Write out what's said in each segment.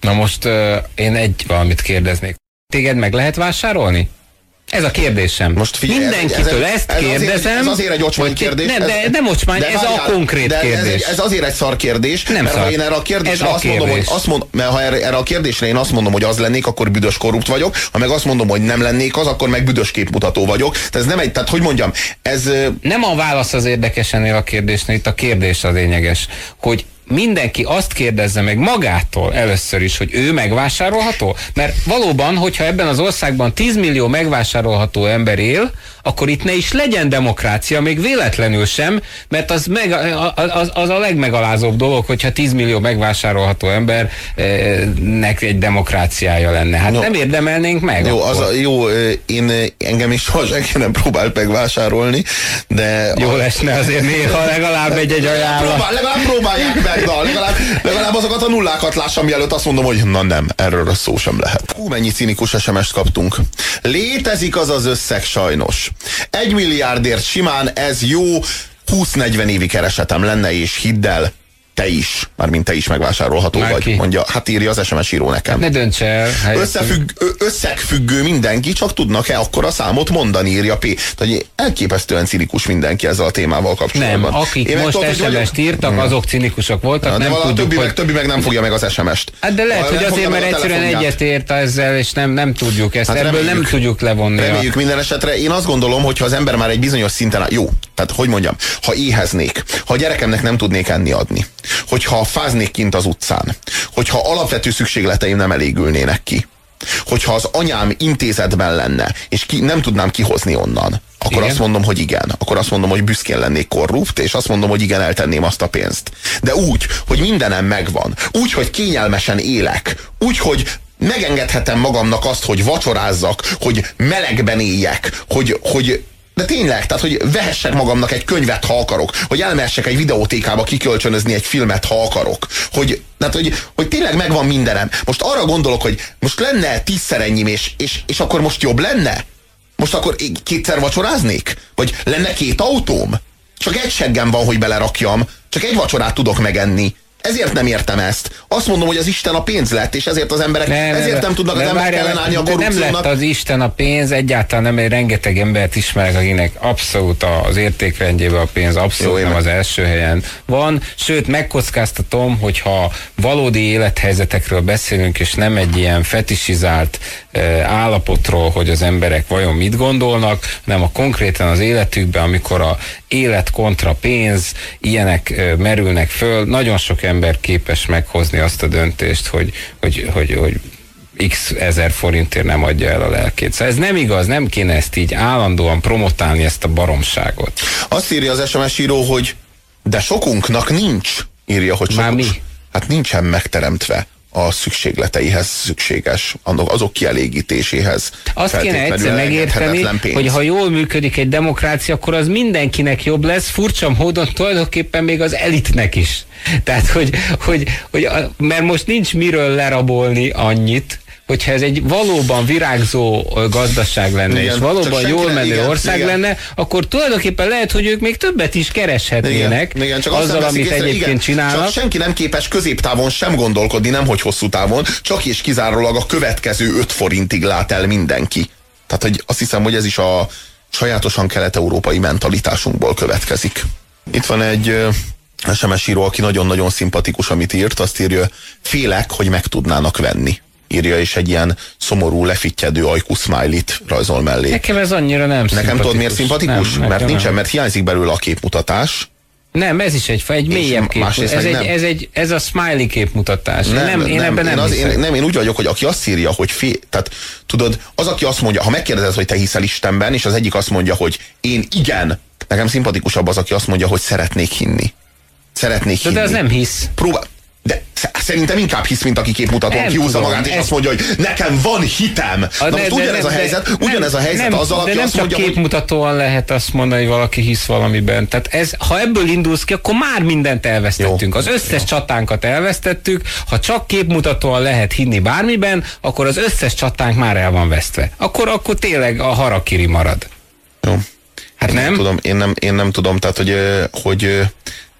Na most én valamit kérdeznék. Téged meg lehet vásárolni? Ez a kérdésem. Most figyelj, mindenkitől ezt kérdezem. Ez azért egy ocsmány kérdés. Nem ocsmány, ez a konkrét kérdés. Ez azért egy szar kérdés, nem mert szar. ha én erre a kérdésre ha erre a kérdésre én azt mondom, hogy az lennék, akkor büdös korrupt vagyok, ha meg azt mondom, hogy nem lennék az, akkor meg büdös képmutató vagyok. Tehát hogy mondjam, ez... Nem a válasz az érdekes ennél a kérdésnél, itt a kérdés a lényeges, hogy mindenki azt kérdezze meg magától először is, hogy ő megvásárolható? Mert valóban, hogyha ebben az országban 10 millió megvásárolható ember él, akkor itt ne is legyen demokrácia, még véletlenül sem, mert az a legmegalázóbb dolog, hogyha 10 millió megvásárolható embernek egy demokráciája lenne. Hát nem érdemelnénk meg. Jó, engem is soha senki nem próbált megvásárolni, de... Jó lesne azért néha legalább egy ajánlat. Legalább próbálják meg, legalább azokat a nullákat lássam, mielőtt azt mondom, hogy na nem, erről szó sem lehet. Mennyi cinikus SMS-t kaptunk. Létezik az az összeg sajnos. 1 milliárdért simán ez jó 20-40 évi keresetem lenne, és hidd el, mármint te is megvásárolható vagy, mondja, hát írja az SMS író nekem. Ne dönts el. Összegfüggő mindenki, csak tudnak-e akkor a számot mondani, írja P. Tehát elképesztően cinikus mindenki ezzel a témával kapcsolatban. Nem, akik most SMS-t írtak, azok cinikusok voltak. De a többi meg nem fogja meg az SMS-t. Hát de lehet, hogy azért, mert egyszerűen egyetért ezzel, és nem tudjuk ezt. Hát ebből nem tudjuk levonni. Reméljük minden esetre. Én azt gondolom, hogy ha az ember már egy bizonyos szinten, jó, tehát hogy mondjam, ha éheznék, ha a gyerekemnek nem tudnék enni adni, hogyha fáznék kint az utcán, hogyha alapvető szükségleteim nem elégülnének ki, hogyha az anyám intézetben lenne, és nem tudnám kihozni onnan, akkor igen. Azt mondom, hogy igen. Akkor azt mondom, hogy büszkén lennék korrupt, és azt mondom, hogy igen, eltenném azt a pénzt. De úgy, hogy mindenem megvan, úgy, hogy kényelmesen élek, úgy, hogy megengedhetem magamnak azt, hogy vacsorázzak, hogy melegben éljek, hogy de tényleg, tehát, hogy vehessek magamnak egy könyvet, ha akarok, hogy elmehessek egy videótékába kikölcsönözni egy filmet, ha akarok, hogy tényleg megvan mindenem. Most arra gondolok, hogy most lenne 10-szer ennyim, és akkor most jobb lenne? Most akkor 2-szer vacsoráznék? Vagy lenne 2 autóm? Csak egy seggem van, hogy belerakjam, csak egy vacsorát tudok megenni. Ezért nem értem ezt. Azt mondom, hogy az Isten a pénz lett, és ezért az emberek nem tudnak az emberek ellenállni a korrupciónak. Nem lett az Isten a pénz, egyáltalán nem, rengeteg embert ismerek, akinek abszolút az értékrendjében a pénz abszolút nem az első helyen van. Sőt, megkockáztatom, hogyha valódi élethelyzetekről beszélünk, és nem egy ilyen fetisizált állapotról, hogy az emberek vajon mit gondolnak, hanem a konkrétan az életükben, amikor a élet kontra pénz, ilyenek merülnek föl, nagyon sok ember képes meghozni azt a döntést, hogy x ezer forintért nem adja el a lelkét. Szóval ez nem igaz, nem kéne ezt így állandóan promotálni, ezt a baromságot. Azt írja az SMS író, hogy de sokunknak nincs, írja, hogy már mi? Hát nincsen megteremtve a szükségleteihez szükséges, azok kielégítéséhez. Azt kéne egyszer megérteni, hogy ha jól működik egy demokrácia, akkor az mindenkinek jobb lesz, furcsa módon tulajdonképpen még az elitnek is. Tehát, mert most nincs miről lerabolni annyit, hogyha ez egy valóban virágzó gazdaság lenne, igen, és valóban jól menő ország lenne, akkor tulajdonképpen lehet, hogy ők még többet is kereshetnének csak azzal, amit egyébként csinálnak. Csak senki nem képes középtávon sem gondolkodni, nemhogy hosszú távon, csak és kizárólag a következő 5 forintig lát el mindenki. Tehát, hogy azt hiszem, hogy ez is a sajátosan kelet-európai mentalitásunkból következik. Itt van egy SMS író, aki nagyon-nagyon szimpatikus, amit írt, azt írja, félek, hogy meg tudnának venni. Írja, és egy ilyen szomorú, lefittyedő ajkú smiley-t rajzol mellé. Nekem ez annyira nem szimpatikus. Nekem tudod miért szimpatikus? Nem, mert nincsen, mert hiányzik belőle a képmutatás. Nem, ez is egy mélyebb képmutatás. Ez a smiley képmutatás. Én úgy vagyok, hogy aki azt írja, hogy tehát tudod, az, aki azt mondja, ha megkérdezed, hogy te hiszel Istenben, és az egyik azt mondja, hogy én igen, nekem szimpatikusabb az, aki azt mondja, hogy szeretnék hinni. De az nem hisz. De szerintem inkább hisz, mint aki képmutatóan kihúzza magát, és azt mondja, hogy nekem van hitem. Na most ugyanez a helyzet azzal, aki azt mondja, hogy... De nem csak képmutatóan lehet azt mondani, hogy valaki hisz valamiben. Tehát ha ebből indulsz ki, akkor már mindent elvesztettünk. Az összes csatánkat elvesztettük. Ha csak képmutatóan lehet hinni bármiben, akkor az összes csatánk már el van vesztve. Akkor tényleg a harakiri marad. Jó. Hát nem? Tudom, én nem tudom, tehát hogy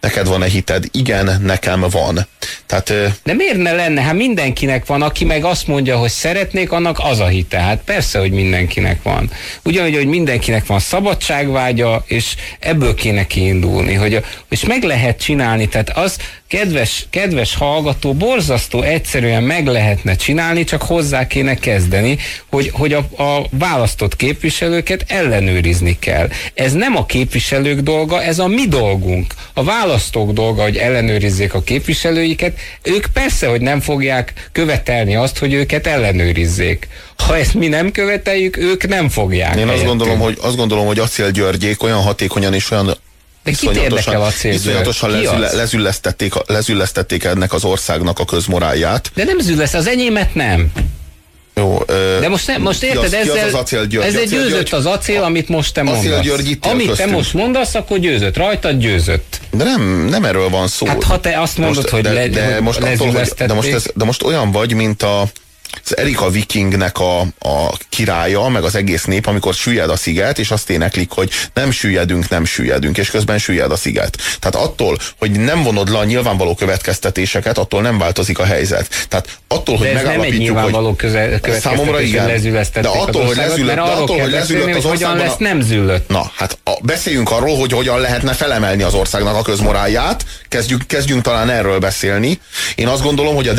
neked van-e hited? Igen, nekem van. Tehát, de miért ne lenne? Hát mindenkinek van, aki meg azt mondja, hogy szeretnék, annak az a hite. Hát persze, hogy mindenkinek van. Ugyanúgy, hogy mindenkinek van szabadságvágya, és ebből kéne kiindulni, és meg lehet csinálni. Tehát az, kedves hallgató, borzasztó egyszerűen meg lehetne csinálni, csak hozzá kéne kezdeni, hogy a választott képviselőket ellenőrizni kell. Ez nem a képviselők dolga, ez a mi dolgunk. A választók dolga, hogy ellenőrizzék a képviselőiket. Ők persze, hogy nem fogják követelni azt, hogy őket ellenőrizzék. Ha ezt mi nem követeljük, ők nem fogják. Én azt gondolom, hogy Acél Györgyék olyan hatékonyan és olyan de kit érdekel a cél? Iszonyatosan lezüllesztették ennek az országnak a közmorálját. De nem zülleszt, az enyémet nem. Jó, de most érted, ezzel győzött az acél, amit most te mondasz. Amit te most mondasz, akkor győzött. Rajtad győzött. De nem erről van szó. Hát ha te azt mondod, hogy lezüllesztették. De most olyan vagy, mint az Erika Vikingnek a királya, meg az egész nép, amikor süllyed a sziget, és azt éneklik, hogy nem süllyedünk, és közben süllyed a sziget. Tehát attól, hogy nem vonod le a nyilvánvaló következtetéseket, attól nem változik a helyzet. Tehát attól, hogy megállapítjuk, hogy számomra igen, de attól, hogy lezüllött az hogyan lesz nem züllött. Na, hát beszéljünk arról, hogy hogyan lehetne felemelni az országnak a közmorálját, kezdjünk talán erről beszélni. Én azt gondolom, hogy a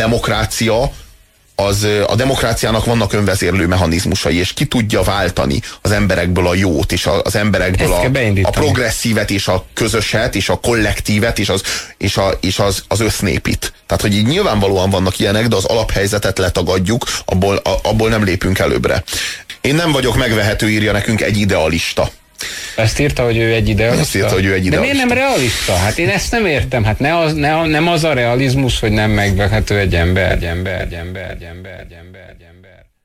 demokráciának vannak önvezérlő mechanizmusai, és ki tudja váltani az emberekből a jót, és az emberekből a progresszívet, és a közöset, és a kollektívet, és az össznépit. Tehát, hogy így nyilvánvalóan vannak ilyenek, de az alaphelyzetet letagadjuk, abból nem lépünk előbbre. Én nem vagyok megvehető, írja nekünk egy idealista. Ezt írta, hogy ő egy idealista? De miért nem realista? Hát én ezt nem értem. Hát nem az a realizmus, hogy nem megvehető egy ember.